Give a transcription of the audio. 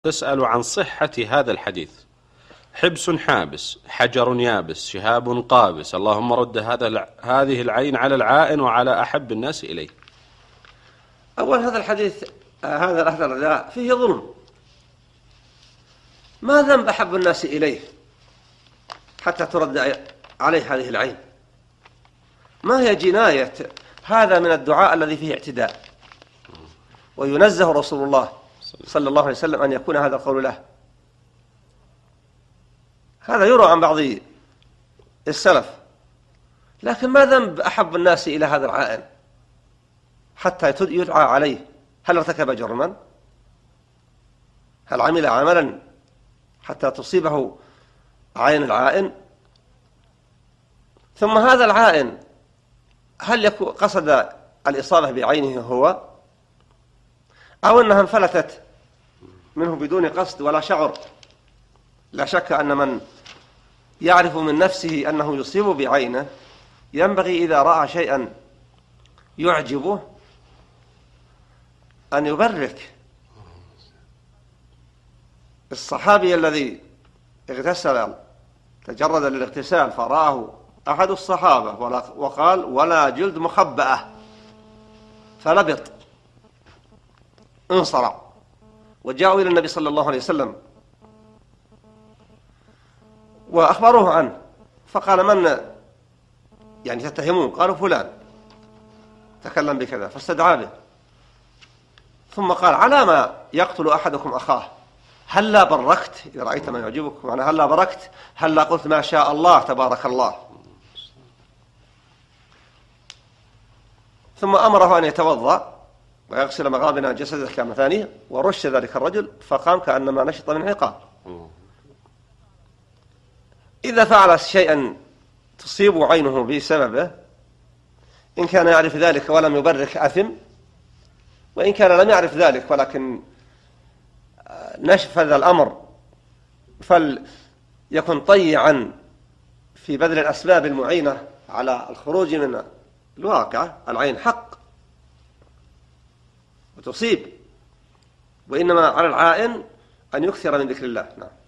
تسأل عن صحة هذا الحديث: حبس حابس، حجر يابس، شهاب قابس، اللهم رد هذه العين على العائن وعلى أحب الناس إليه. أول هذا الحديث، هذا الأثر فيه ظلم. ما ذنب أحب الناس إليه حتى ترد عليه هذه العين؟ ما هي جناية هذا من الدعاء الذي فيه اعتداء؟ وينزه رسول الله صلى الله عليه وسلم أن يكون هذا القول له. هذا يروى عن بعض السلف، لكن ما ذنب أحب الناس إلى هذا العائن حتى يدعى عليه؟ هل ارتكب جرما؟ هل عمل عملا حتى تصيبه عين العائن؟ ثم هذا العائن هل قصد الإصابة بعينه هو، أو أنها انفلتت منه بدون قصد ولا شعر؟ لا شك أن من يعرف من نفسه أنه يصيب بعينه ينبغي إذا رأى شيئا يعجبه أن يبرك. الصحابي الذي اغتسل تجرد للاغتسال فرآه أحد الصحابة وقال: ولا جلد مخبأة، فلبط انصرع، وجاءوا إلى النبي صلى الله عليه وسلم وأخبروه عنه، فقال: من يعني تتهمون؟ قالوا: فلان تكلم بكذا، فاستدعى به، ثم قال: على ما يقتل أحدكم أخاه؟ هل لا بركت إذا رأيت ما يعجبك؟ معنى هل لا بركت؟ هل لا قلت ما شاء الله تبارك الله؟ ثم أمره أن يتوضأ ويغسل مغابن جسده كمثانيه، ورش ذلك الرجل فقام كأنما نشط من عقاب. إذا فعل شيئا تصيب عينه بسببه، إن كان يعرف ذلك ولم يبرك أثم، وإن كان لم يعرف ذلك ولكن نشفذ الأمر فليكن طيعا في بذل الأسباب المعينة على الخروج من الواقع. العين حق وتصيب، وإنما على العائن أن يكثر من ذكر الله. نعم.